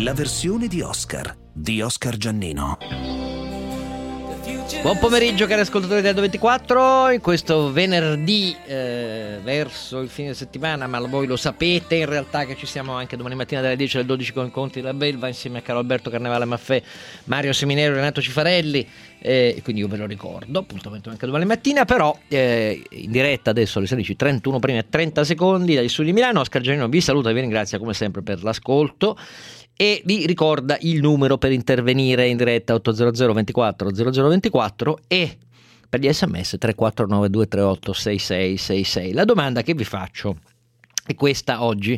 La versione di Oscar Giannino. Buon pomeriggio cari ascoltatori del 24, in questo venerdì verso il fine settimana, ma voi lo sapete in realtà che ci siamo anche domani mattina dalle 10 alle 12 con Conti della Belva insieme a Carlo Alberto Carnevale Maffè, Mario Seminero e Renato Cifarelli, quindi io ve lo ricordo, appuntamento anche domani mattina, però in diretta adesso alle 16:31 prima e 30 secondi dagli studi di Milano. Oscar Giannino vi saluta e vi ringrazia come sempre per l'ascolto e vi ricorda il numero per intervenire in diretta: 800 24 0024 e per gli sms 349 238 6666. La domanda che vi faccio è questa oggi.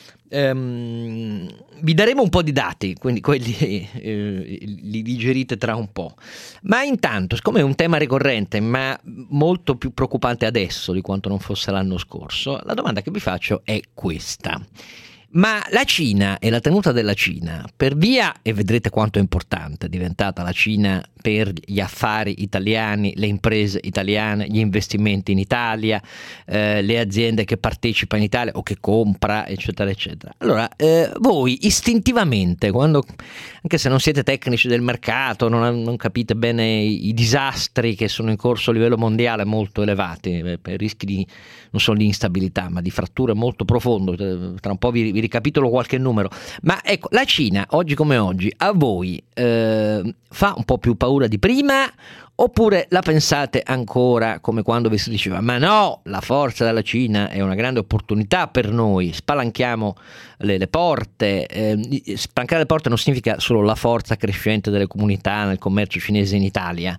Vi daremo un po' di dati, quindi quelli li digerite tra un po', ma intanto, siccome è un tema ricorrente ma molto più preoccupante adesso di quanto non fosse l'anno scorso, la domanda che vi faccio è questa: ma la Cina e la tenuta della Cina, per via, e vedrete quanto è importante è diventata la Cina per gli affari italiani, le imprese italiane, gli investimenti in Italia, le aziende che partecipano in Italia o che compra, eccetera eccetera. Allora, voi istintivamente, quando, anche se non siete tecnici del mercato, non capite bene i disastri che sono in corso a livello mondiale molto elevati, per rischi di non solo di instabilità ma di fratture molto profonde, tra un po' vi ricapitolo qualche numero, ma ecco, la Cina oggi come oggi a voi fa un po' più paura di prima, oppure la pensate ancora come quando vi si diceva ma no, la forza della Cina è una grande opportunità per noi, spalanchiamo le porte. Spalancare le porte non significa solo la forza crescente delle comunità nel commercio cinese in Italia,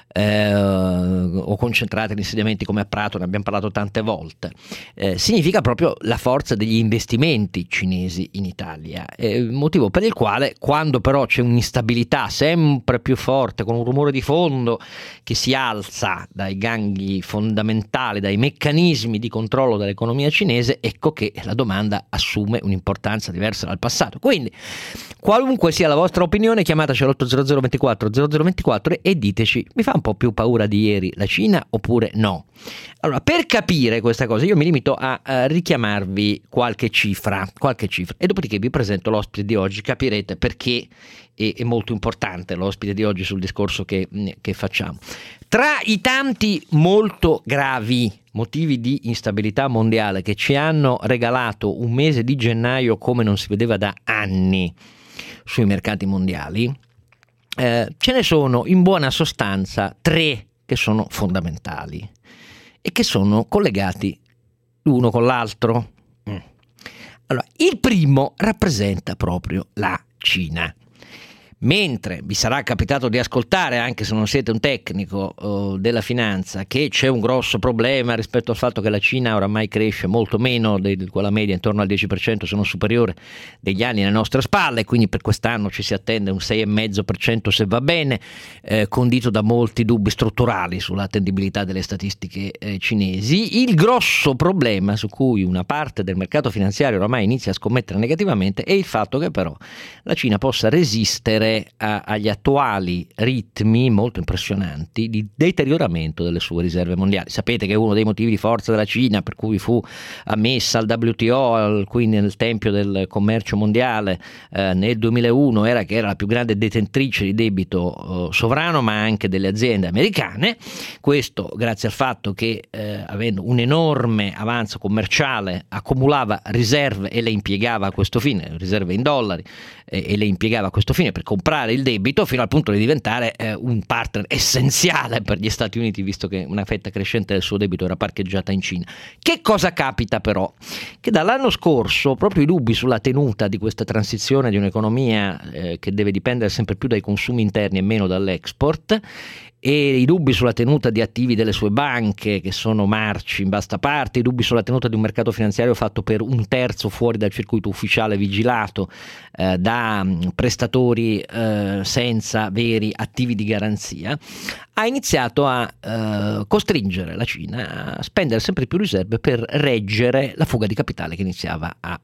o concentrate in insediamenti come a Prato, ne abbiamo parlato tante volte, significa proprio la forza degli investimenti cinesi in Italia, motivo per il quale quando però c'è un'instabilità sempre più forte, con un rumore di fondo che si alza dai gangli fondamentali, dai meccanismi di controllo dell'economia cinese, ecco che la domanda assume un'importanza diversa dal passato. Quindi qualunque sia la vostra opinione, chiamateci all'800 24 0024 e diteci: mi fa un po' più paura di ieri la Cina oppure no? Allora, per capire questa cosa io mi limito a richiamarvi qualche cifra e dopodiché vi presento l'ospite di oggi, capirete perché è molto importante l'ospite di oggi sul discorso che facciamo. Tra i tanti molto gravi motivi di instabilità mondiale che ci hanno regalato un mese di gennaio come non si vedeva da anni sui mercati mondiali, ce ne sono in buona sostanza tre che sono fondamentali e che sono collegati l'uno con l'altro. Allora, il primo rappresenta proprio la Cina. Mentre vi sarà capitato di ascoltare, anche se non siete un tecnico della finanza, che c'è un grosso problema rispetto al fatto che la Cina oramai cresce molto meno di quella media, intorno al 10%, sono superiore degli anni alle nostre spalle, quindi per quest'anno ci si attende un 6,5% se va bene, condito da molti dubbi strutturali sull'attendibilità delle statistiche cinesi. Il grosso problema su cui una parte del mercato finanziario oramai inizia a scommettere negativamente è il fatto che però la Cina possa resistere agli attuali ritmi molto impressionanti di deterioramento delle sue riserve mondiali. Sapete che uno dei motivi di forza della Cina, per cui fu ammessa al WTO, quindi nel tempio del commercio mondiale, nel 2001, era che era la più grande detentrice di debito sovrano, ma anche delle aziende americane. Questo grazie al fatto che avendo un enorme avanzo commerciale accumulava riserve e le impiegava a questo fine, riserve in dollari, e le impiegava a questo fine per comprare il debito, fino al punto di diventare un partner essenziale per gli Stati Uniti, visto che una fetta crescente del suo debito era parcheggiata in Cina. Che cosa capita però? Che dall'anno scorso proprio i dubbi sulla tenuta di questa transizione di un'economia che deve dipendere sempre più dai consumi interni e meno dall'export, e i dubbi sulla tenuta di attivi delle sue banche che sono marci in vasta parte, i dubbi sulla tenuta di un mercato finanziario fatto per un terzo fuori dal circuito ufficiale vigilato da prestatori senza veri attivi di garanzia, ha iniziato a costringere la Cina a spendere sempre più riserve per reggere la fuga di capitale che iniziava a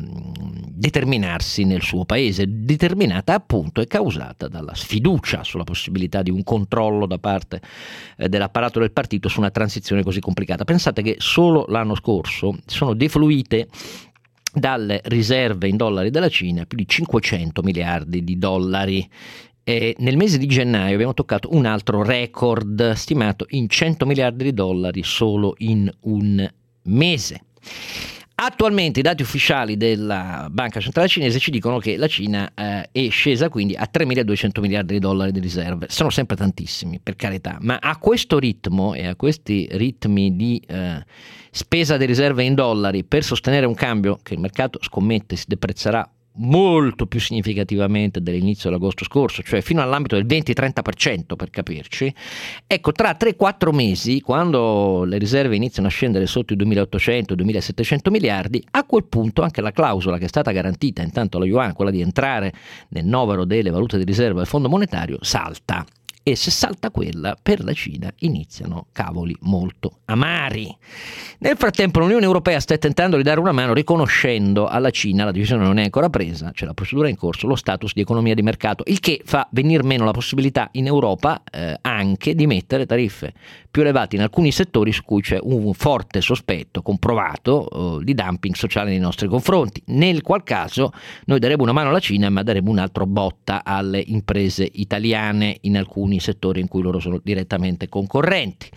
determinarsi nel suo paese, determinata appunto e causata dalla sfiducia sulla possibilità di un controllo da parte dell'apparato del partito su una transizione così complicata. Pensate che solo l'anno scorso sono defluite dalle riserve in dollari della Cina più di 500 miliardi di dollari. E nel mese di gennaio abbiamo toccato un altro record stimato in 100 miliardi di dollari solo in un mese. Attualmente i dati ufficiali della Banca Centrale Cinese ci dicono che la Cina è scesa quindi a 3.200 miliardi di dollari di riserve. Sono sempre tantissimi, per carità, ma a questo ritmo e a questi ritmi di spesa di riserve in dollari per sostenere un cambio che il mercato scommette si deprezzerà molto più significativamente dell'inizio dell'agosto scorso, cioè fino all'ambito del 20-30% per capirci, ecco, tra 3-4 mesi, quando le riserve iniziano a scendere sotto i 2.800-2.700 miliardi, a quel punto anche la clausola che è stata garantita intanto alla Yuan, quella di entrare nel novero delle valute di riserva del Fondo Monetario, salta. E se salta quella, per la Cina iniziano cavoli molto amari. Nel frattempo l'Unione Europea sta tentando di dare una mano riconoscendo alla Cina, la decisione non è ancora presa, c'è la procedura in corso, lo status di economia di mercato, il che fa venir meno la possibilità in Europa anche di mettere tariffe più elevate in alcuni settori su cui c'è un forte sospetto comprovato di dumping sociale nei nostri confronti, nel qual caso noi daremo una mano alla Cina ma daremo un altro botta alle imprese italiane in alcuni settori in cui loro sono direttamente concorrenti.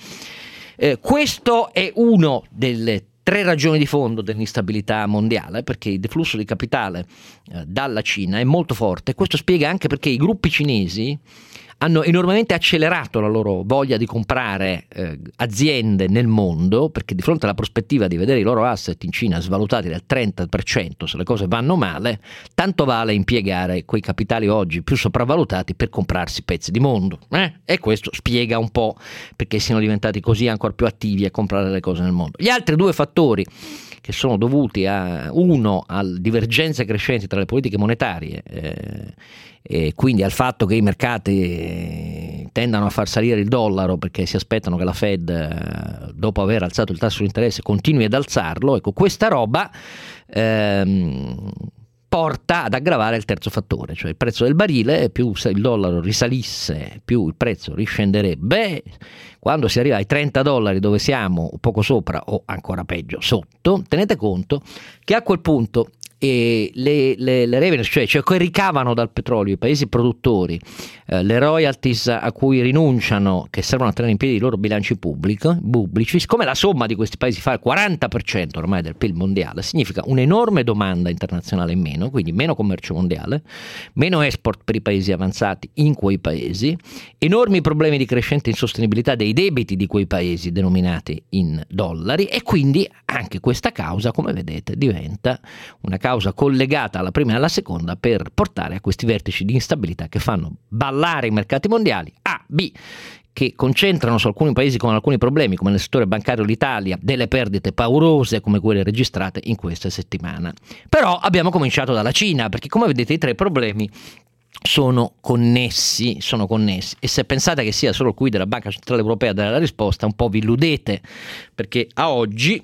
Questo è uno delle 3 ragioni di fondo dell'instabilità mondiale, perché il deflusso di capitale dalla Cina è molto forte. Questo spiega anche perché i gruppi cinesi hanno enormemente accelerato la loro voglia di comprare aziende nel mondo, perché di fronte alla prospettiva di vedere i loro asset in Cina svalutati del 30% se le cose vanno male, tanto vale impiegare quei capitali oggi più sopravvalutati per comprarsi pezzi di mondo. E questo spiega un po' perché siano diventati così ancora più attivi a comprare le cose nel mondo. Gli altri 2 fattori che sono dovuti a divergenze crescenti tra le politiche monetarie e quindi al fatto che i mercati tendano a far salire il dollaro perché si aspettano che la Fed, dopo aver alzato il tasso di interesse, continui ad alzarlo. Ecco, questa roba porta ad aggravare il terzo fattore, cioè il prezzo del barile. Più il dollaro risalisse, più il prezzo riscenderebbe. Quando si arriva ai $30 dove siamo poco sopra o ancora peggio sotto, tenete conto che a quel punto le revenue, cioè che ricavano dal petrolio i paesi produttori, le royalties a cui rinunciano, che servono a tenere in piedi i loro bilanci pubblici, siccome la somma di questi paesi fa il 40% ormai del PIL mondiale, significa un'enorme domanda internazionale in meno, quindi meno commercio mondiale, meno export per i paesi avanzati in quei paesi, enormi problemi di crescente insostenibilità dei debiti di quei paesi denominati in dollari, e quindi anche questa causa, come vedete, diventa una causa collegata alla prima e alla seconda per portare a questi vertici di instabilità che fanno ballare i mercati mondiali, che concentrano su alcuni paesi con alcuni problemi, come nel settore bancario l'Italia, delle perdite paurose come quelle registrate in questa settimana. Però abbiamo cominciato dalla Cina, perché come vedete i 3 problemi sono connessi, e se pensate che sia solo qui della Banca Centrale Europea a dare la risposta, un po' vi illudete, perché a oggi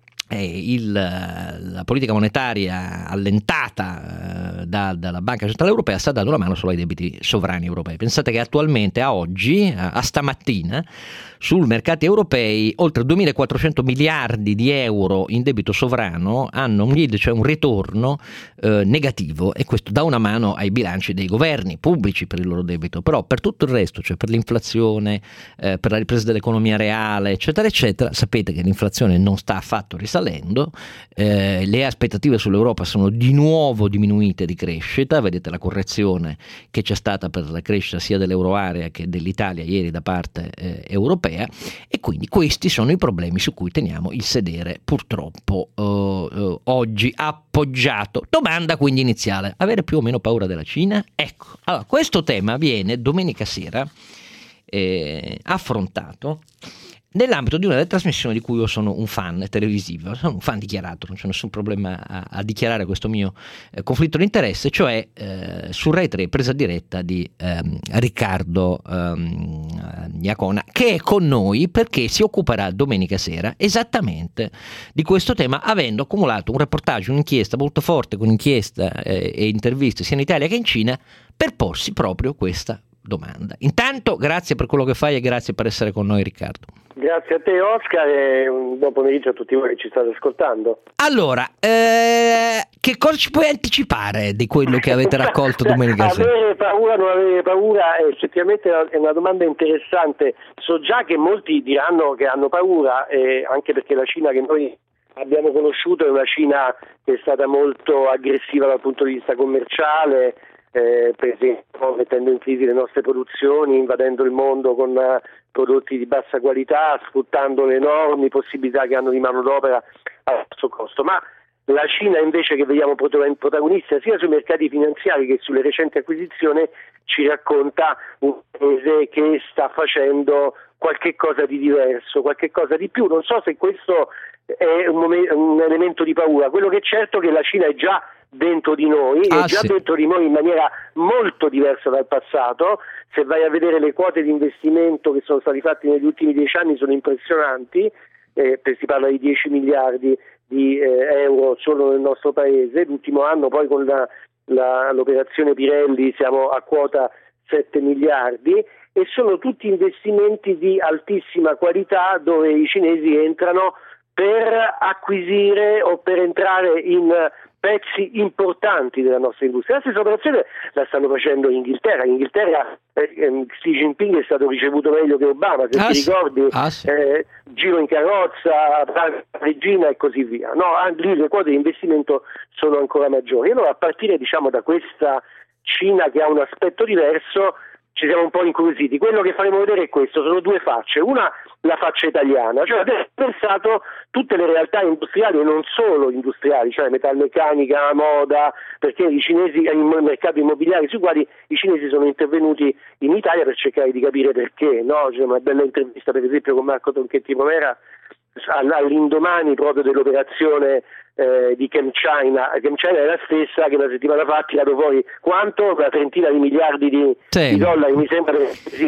la politica monetaria allentata dalla Banca Centrale Europea sta dando una mano solo ai debiti sovrani europei. Pensate che attualmente, a oggi, a stamattina, sul mercati europei oltre 2.400 miliardi di euro in debito sovrano hanno un yield, cioè un ritorno negativo, e questo dà una mano ai bilanci dei governi pubblici per il loro debito. Però per tutto il resto, cioè per l'inflazione, per la ripresa dell'economia reale, eccetera eccetera, sapete che l'inflazione non sta affatto risalendo, le aspettative sull'Europa sono di nuovo diminuite di crescita, vedete la correzione che c'è stata per la crescita sia dell'euroarea che dell'Italia ieri da parte europea, e quindi questi sono i problemi su cui teniamo il sedere purtroppo oggi appoggiato. Domanda quindi iniziale: avere più o meno paura della Cina? Ecco, allora questo tema viene domenica sera affrontato nell'ambito di una delle trasmissioni di cui io sono un fan televisivo, sono un fan dichiarato, non c'è nessun problema a dichiarare questo mio conflitto di interesse, cioè su Rai 3, presa diretta di Riccardo Iacona, che è con noi perché si occuperà domenica sera esattamente di questo tema, avendo accumulato un reportage, un'inchiesta molto forte, con inchiesta e interviste sia in Italia che in Cina, per porsi proprio questa domanda. Intanto grazie per quello che fai e grazie per essere con noi, Riccardo. Grazie a te, Oscar, e un buon pomeriggio a tutti voi che ci state ascoltando. Allora, che cosa ci puoi anticipare di quello che avete raccolto domenica sera? Avere paura, non avere paura, effettivamente è una domanda interessante. So già che molti diranno che hanno paura, anche perché la Cina che noi abbiamo conosciuto è una Cina che è stata molto aggressiva dal punto di vista commerciale, per esempio mettendo in crisi le nostre produzioni, invadendo il mondo con prodotti di bassa qualità, sfruttando le enormi possibilità che hanno di manodopera a basso costo. Ma la Cina invece, che vediamo protagonista sia sui mercati finanziari che sulle recenti acquisizioni, ci racconta un paese che sta facendo qualche cosa di diverso, qualche cosa di più. Non so se questo è un elemento di paura. Quello che è certo è che la Cina è già dentro di noi, dentro di noi in maniera molto diversa dal passato. Se vai a vedere le quote di investimento che sono stati fatti negli ultimi 10 anni sono impressionanti, si parla di 10 miliardi di euro solo nel nostro paese. L'ultimo anno poi con l'operazione Pirelli siamo a quota 7 miliardi e sono tutti investimenti di altissima qualità dove i cinesi entrano per acquisire o per entrare in pezzi importanti della nostra industria. La stessa operazione la stanno facendo in Inghilterra. In Inghilterra Xi Jinping è stato ricevuto meglio che Obama, se ti ricordi, giro in carrozza, regina e così via. No, lì le quote di investimento sono ancora maggiori. Allora, a partire da questa Cina che ha un aspetto diverso, ci siamo un po' incuriositi. Quello che faremo vedere è questo: sono due facce. Una, la faccia italiana, cioè abbiamo pensato tutte le realtà industriali e non solo industriali, cioè metalmeccanica, moda, perché i cinesi, i mercati immobiliari sui quali i cinesi sono intervenuti in Italia per cercare di capire perché, no? C'è una bella intervista per esempio con Marco Tronchetti Provera all'indomani proprio dell'operazione di ChemChina. ChemChina è la stessa che la settimana fa ha tirato fuori quanto? Una trentina di miliardi di dollari, mi sembra.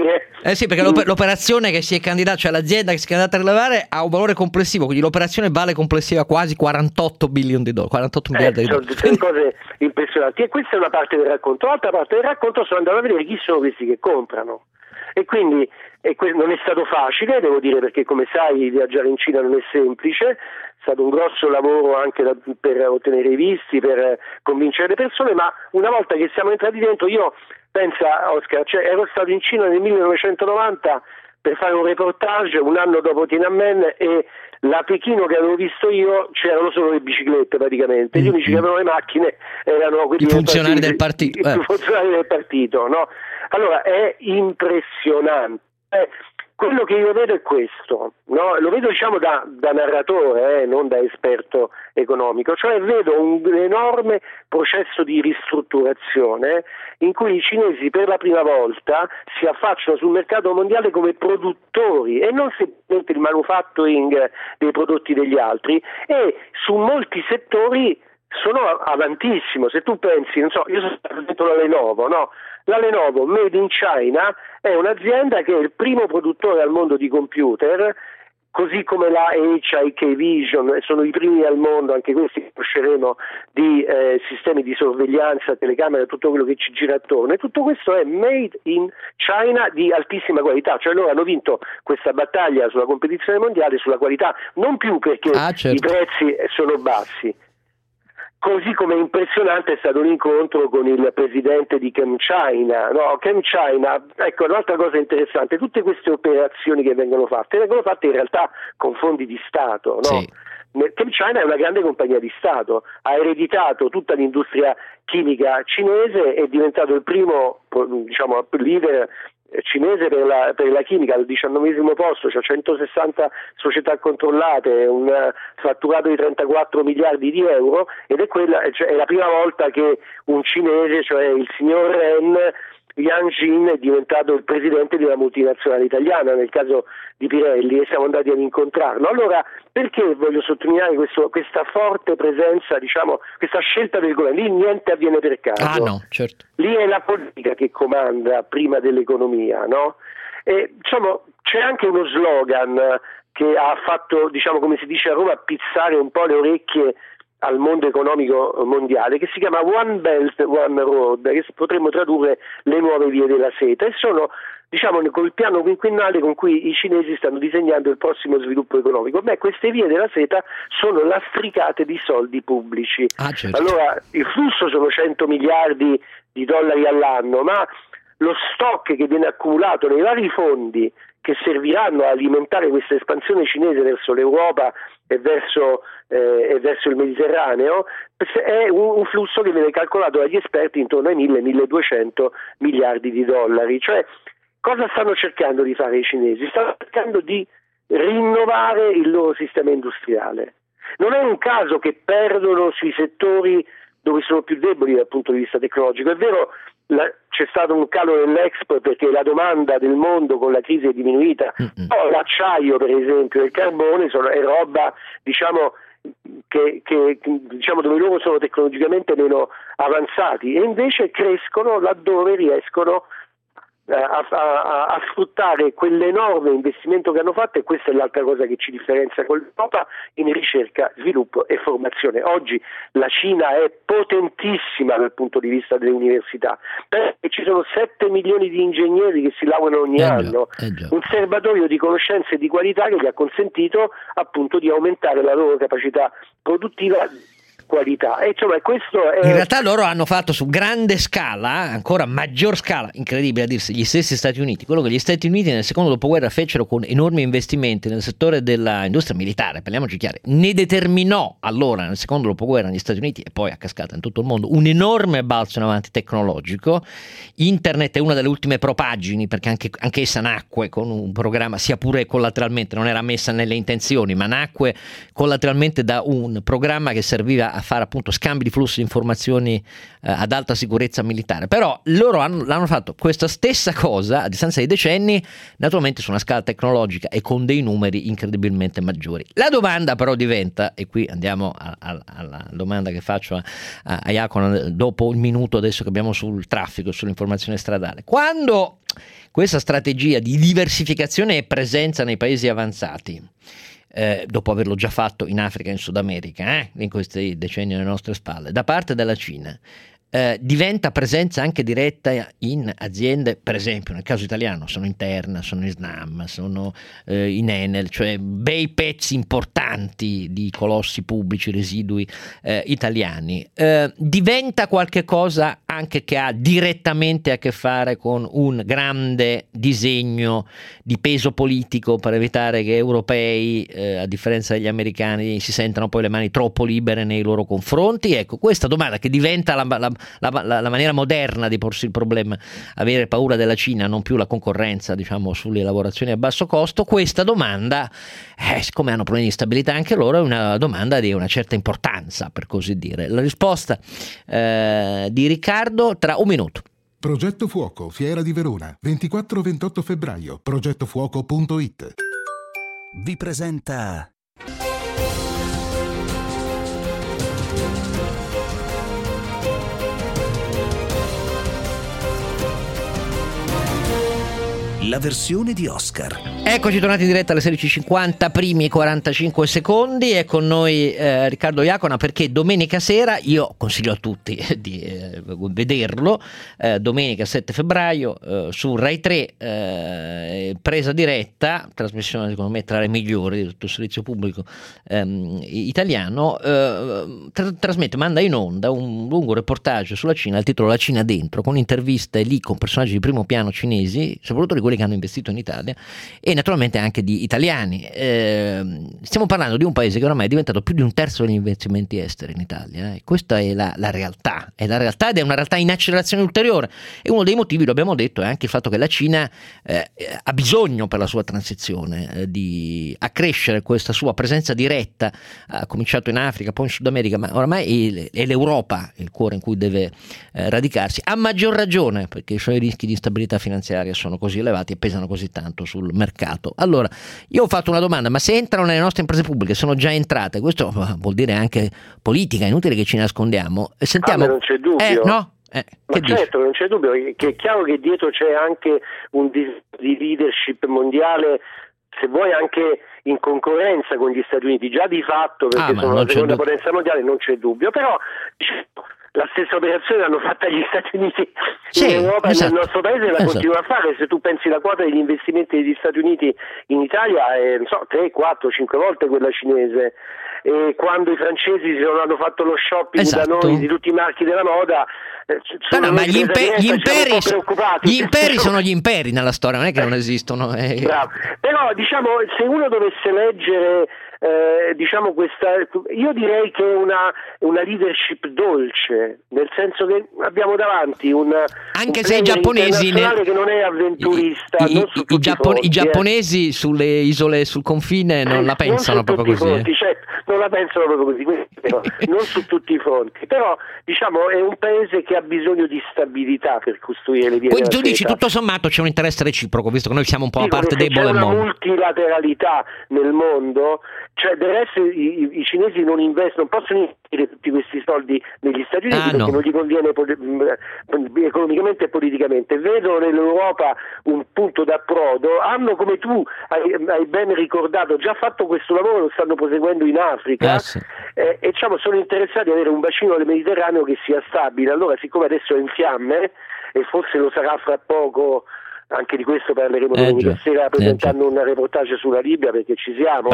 Sì, perché l'operazione che si è candidata, cioè l'azienda che si è candidata a rilevare, ha un valore complessivo, quindi l'operazione vale complessiva quasi 48 bilioni di dollari, 48 miliardi di dollari. Sono cose impressionanti, e questa è una parte del racconto. L'altra parte del racconto sono andato a vedere chi sono questi che comprano, e quindi non è stato facile, devo dire, perché come sai viaggiare in Cina non è semplice. È stato un grosso lavoro anche per ottenere i visti, per convincere le persone, ma una volta che siamo entrati dentro, io pensa, Oscar, ero stato in Cina nel 1990 per fare un reportage un anno dopo Tiananmen, e la Pechino che avevo visto io c'erano solo le biciclette praticamente, gli unici che avevano le macchine erano quelli i funzionari del partito, i funzionari del partito, no? Allora è impressionante. Quello che io vedo è questo, no? Lo vedo da narratore, non da esperto economico, cioè vedo un enorme processo di ristrutturazione in cui i cinesi per la prima volta si affacciano sul mercato mondiale come produttori e non semplicemente il manufacturing dei prodotti degli altri, e su molti settori sono avantissimo. Se tu pensi, non so, io sono stato dentro la Lenovo, no? La Lenovo Made in China è un'azienda che è il primo produttore al mondo di computer, così come la HIK Vision, sono i primi al mondo, anche questi che conosceremo, di sistemi di sorveglianza, telecamere, tutto quello che ci gira attorno, e tutto questo è made in China di altissima qualità. Cioè loro hanno vinto questa battaglia sulla competizione mondiale sulla qualità, non più perché i prezzi sono bassi. Così come impressionante è stato l'incontro con il presidente di ChemChina, no? ChemChina, ecco, un'altra cosa interessante: tutte queste operazioni che vengono fatte in realtà con fondi di Stato, no? Sì. ChemChina è una grande compagnia di Stato, ha ereditato tutta l'industria chimica cinese, è diventato il primo, leader cinese per la chimica al 19° posto, cioè 160 società controllate, un fatturato di 34 miliardi di euro, ed è la prima volta che un cinese, cioè il signor Ren Yang Jin, è diventato il presidente di una multinazionale italiana, nel caso di Pirelli, e siamo andati ad incontrarlo. Allora, perché voglio sottolineare questa forte presenza, questa scelta del governo? Lì niente avviene per caso. No, certo. Lì è la politica che comanda prima dell'economia, no? E c'è anche uno slogan che ha fatto, come si dice a Roma, pizzare un po' le orecchie al mondo economico mondiale, che si chiama One Belt, One Road, che potremmo tradurre le nuove vie della seta, e sono, diciamo, col piano quinquennale con cui i cinesi stanno disegnando il prossimo sviluppo economico. Queste vie della seta sono lastricate di soldi pubblici. Certo. Allora, il flusso sono 100 miliardi di dollari all'anno, ma lo stock che viene accumulato nei vari fondi che serviranno a alimentare questa espansione cinese verso l'Europa e verso il Mediterraneo è un flusso che viene calcolato dagli esperti intorno ai 1.000-1.200 miliardi di dollari. Cioè, cosa stanno cercando di fare i cinesi? Stanno cercando di rinnovare il loro sistema industriale. Non è un caso che perdono sui settori dove sono più deboli dal punto di vista tecnologico. È vero, c'è stato un calo nell'export perché la domanda del mondo con la crisi è diminuita, però l'acciaio, per esempio, e il carbone è roba, diciamo, che diciamo dove loro sono tecnologicamente meno avanzati, e invece crescono laddove riescono a sfruttare quell'enorme investimento che hanno fatto, e questa è l'altra cosa che ci differenzia con l'Europa in ricerca, sviluppo e formazione. Oggi la Cina è potentissima dal punto di vista delle università, perché ci sono 7 milioni di ingegneri che si laureano ogni anno, un serbatoio di conoscenze e di qualità che gli ha consentito appunto di aumentare la loro capacità produttiva, qualità. E insomma, questo è... In realtà loro hanno fatto su grande scala, ancora maggior scala, incredibile a dirsi, gli stessi Stati Uniti, quello che gli Stati Uniti nel secondo dopoguerra fecero con enormi investimenti nel settore dell'industria militare, parliamoci chiari, ne determinò allora nel secondo dopoguerra negli Stati Uniti e poi a cascata in tutto il mondo un enorme balzo in avanti tecnologico. Internet è una delle ultime propagini, perché anche essa nacque con un programma, sia pure collateralmente, non era messa nelle intenzioni, ma nacque collateralmente da un programma che serviva a fare appunto scambi di flussi di informazioni ad alta sicurezza militare. Però loro l'hanno fatto questa stessa cosa a distanza di decenni, naturalmente su una scala tecnologica e con dei numeri incredibilmente maggiori. La domanda però diventa, e qui andiamo alla domanda che faccio a Iacono dopo il minuto adesso che abbiamo sul traffico, sull'informazione stradale: quando questa strategia di diversificazione e presenza nei paesi avanzati, dopo averlo già fatto in Africa e in Sud America, in questi decenni alle nostre spalle, da parte della Cina, diventa presenza anche diretta in aziende, per esempio nel caso italiano sono in Terna, sono in Snam, sono in Enel, cioè bei pezzi importanti di colossi pubblici residui italiani, diventa qualche cosa anche che ha direttamente a che fare con un grande disegno di peso politico per evitare che europei, a differenza degli americani, si sentano poi le mani troppo libere nei loro confronti. Ecco, questa domanda che diventa la maniera moderna di porsi il problema, avere paura della Cina, non più la concorrenza, diciamo, sulle lavorazioni a basso costo. Questa domanda, siccome hanno problemi di stabilità anche loro, è una domanda di una certa importanza, per così dire. La risposta di Riccardo tra un minuto. Progetto Fuoco, Fiera di Verona, 24-28 febbraio, progettofuoco.it. Vi presenta la versione di Oscar. Eccoci tornati in diretta alle 16:50, primi 45 secondi. È con noi Riccardo Iacona, perché domenica sera, io consiglio a tutti di vederlo, domenica 7 febbraio su Rai 3, presa diretta, trasmissione secondo me tra le migliori di tutto il servizio pubblico italiano, manda in onda un lungo reportage sulla Cina, il titolo La Cina dentro, con interviste lì con personaggi di primo piano cinesi, soprattutto di quelli che hanno investito in Italia, e naturalmente anche di italiani. Stiamo parlando di un paese che ormai è diventato più di un terzo degli investimenti esteri in Italia, e questa è la realtà, ed è una realtà in accelerazione ulteriore, e uno dei motivi, lo abbiamo detto, è anche il fatto che la Cina ha bisogno per la sua transizione di accrescere questa sua presenza diretta. Ha cominciato in Africa, poi in Sud America, ma ormai è l'Europa il cuore in cui deve radicarsi, a maggior ragione perché i suoi rischi di instabilità finanziaria sono così elevati e pesano così tanto sul mercato. Allora, io ho fatto una domanda: ma se entrano nelle nostre imprese pubbliche, sono già entrate, questo vuol dire anche politica, è inutile che ci nascondiamo. Sentiamo. Non c'è dubbio. No? Ma certo, non c'è dubbio, che è chiaro che dietro c'è anche un di leadership mondiale se vuoi anche in concorrenza con gli Stati Uniti, già di fatto, perché sono la seconda potenza mondiale, non c'è dubbio, però la stessa operazione l'hanno fatta gli Stati Uniti in Europa, esatto. E nel nostro paese la continua a fare. Se tu pensi la quota degli investimenti degli Stati Uniti in Italia è 3, 4, 5 volte quella cinese. E quando i francesi hanno fatto lo shopping da noi di tutti i marchi della moda, ma gli imperi sono gli imperi nella storia, non è che non esistono. Bravo. Però diciamo, se uno dovesse leggere io direi che è una leadership dolce, nel senso che abbiamo davanti anche se i giapponesi che non è avventurista, i giapponesi sulle isole sul confine non la pensano proprio così. Non la pensano proprio così, però, non su tutti i fronti, però diciamo è un paese che ha bisogno di stabilità per costruire le vie. Poi tu dici tutto sommato c'è un interesse reciproco, visto che noi siamo un po' la parte debole del mondo. C'è una multilateralità nel mondo, cioè del resto i cinesi non possono investire tutti questi soldi negli Stati Uniti perché non gli conviene economicamente e politicamente. Vedono nell'Europa un punto d'approdo, hanno, come tu hai ben ricordato, già fatto questo lavoro, lo stanno proseguendo in Africa, e sono interessati ad avere un bacino del Mediterraneo che sia stabile. Allora, siccome adesso è in fiamme e forse lo sarà fra poco, anche di questo parleremo domenica sera presentando un reportage sulla Libia, perché ci siamo,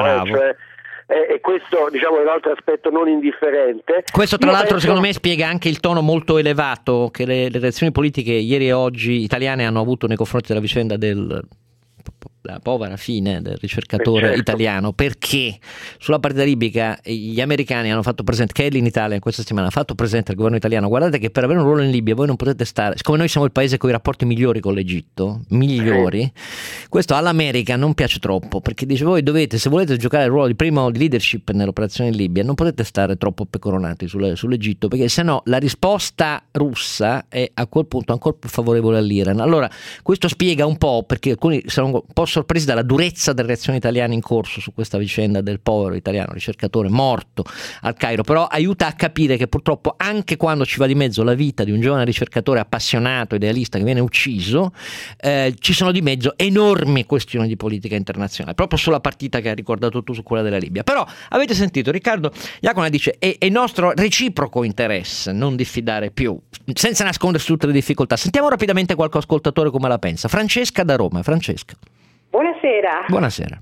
e questo diciamo è un altro aspetto non indifferente. Questo tra l'altro secondo me spiega anche il tono molto elevato che le reazioni politiche ieri e oggi italiane hanno avuto nei confronti della vicenda della povera fine del ricercatore italiano, perché sulla partita libica gli americani hanno fatto presente, Kelly in Italia in questa settimana ha fatto presente al governo italiano: guardate che per avere un ruolo in Libia voi non potete stare, siccome noi siamo il paese con i rapporti migliori con l'Egitto, migliori, questo all'America non piace troppo, perché dice voi dovete, se volete giocare il ruolo di primo di leadership nell'operazione in Libia, non potete stare troppo pecoronati sull'Egitto, perché sennò la risposta russa è a quel punto ancora più favorevole all'Iran. Allora questo spiega un po' perché alcuni sono un po' sorpresi dalla durezza delle reazioni italiane in corso su questa vicenda del povero italiano ricercatore morto al Cairo, però aiuta a capire che purtroppo anche quando ci va di mezzo la vita di un giovane ricercatore appassionato, idealista che viene ucciso, ci sono di mezzo enormi questioni di politica internazionale, proprio sulla partita che hai ricordato tu, su quella della Libia. Però avete sentito, Riccardo Iacona dice è nostro reciproco interesse non diffidare più, senza nascondersi tutte le difficoltà. Sentiamo rapidamente qualche ascoltatore come la pensa. Francesca da Roma. Francesca. Buonasera. Buonasera.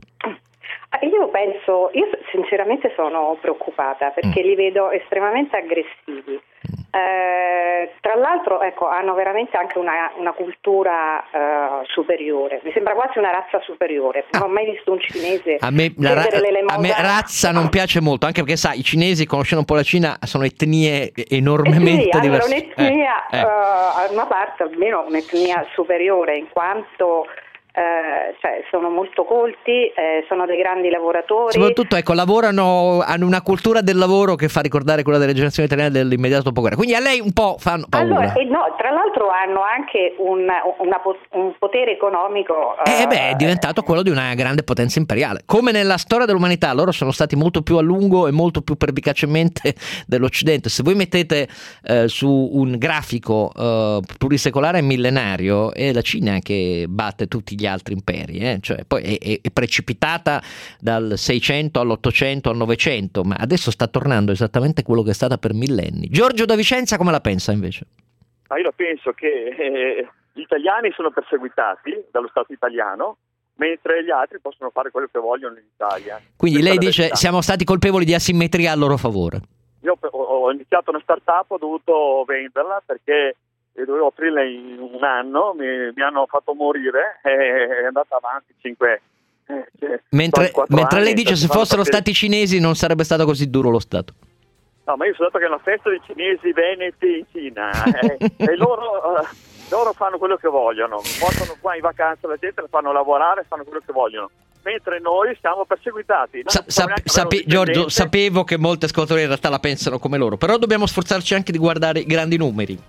Io sinceramente sono preoccupata perché li vedo estremamente aggressivi. Tra l'altro hanno veramente anche una cultura superiore, mi sembra quasi una razza superiore. Non ho mai visto un cinese a me razza non piace molto, anche perché sai, i cinesi, conoscendo un po' la Cina, sono etnie enormemente diverse. Un'etnia a una parte almeno un'etnia superiore, in quanto sono molto colti, sono dei grandi lavoratori. Soprattutto lavorano, hanno una cultura del lavoro che fa ricordare quella delle generazioni italiane dell'immediato dopoguerra. Quindi a lei un po' fanno paura. Allora, tra l'altro hanno anche un potere economico. È diventato quello di una grande potenza imperiale. Come nella storia dell'umanità, loro sono stati molto più a lungo e molto più pervicacemente dell'Occidente. Se voi mettete su un grafico plurisecolare millenario, è la Cina che batte tutti gli altri imperi, cioè poi è precipitata dal 600 all'800 al 900, ma adesso sta tornando esattamente quello che è stata per millenni. Giorgio da Vicenza come la pensa invece? Io penso che gli italiani sono perseguitati dallo Stato italiano, mentre gli altri possono fare quello che vogliono in Italia. Quindi lei dice siamo stati colpevoli di asimmetria a loro favore. Io ho iniziato una startup, ho dovuto venderla perché dovevo aprirla in un anno, mi hanno fatto morire, è andata avanti 4 mentre anni, lei dice se fossero stati cinesi non sarebbe stato così duro lo Stato. No, ma io sono stato che è una festa dei cinesi veneti in Cina e loro fanno quello che vogliono, portano qua in vacanza la gente, la fanno lavorare, fanno quello che vogliono, mentre noi siamo perseguitati. Giorgio, sapevo che molti ascoltatori in realtà la pensano come loro, però dobbiamo sforzarci anche di guardare i grandi numeri.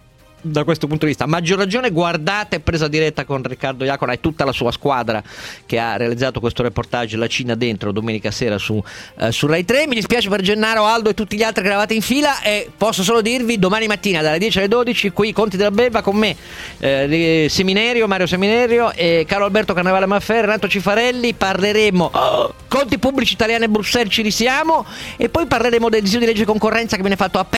da questo punto di vista. A maggior ragione guardate Presa Diretta con Riccardo Iacona e tutta la sua squadra che ha realizzato questo reportage La Cina dentro domenica sera su Rai 3. Mi dispiace per Gennaro, Aldo e tutti gli altri che eravate in fila, e posso solo dirvi domani mattina dalle 10 alle 12 qui Conti della Belva con me, Mario Seminerio e Carlo Alberto Carnevale Maffè, Renato Cifarelli. Parleremo conti pubblici italiani e Bruxelles, ci risiamo, e poi parleremo del disegno di legge concorrenza che viene fatto a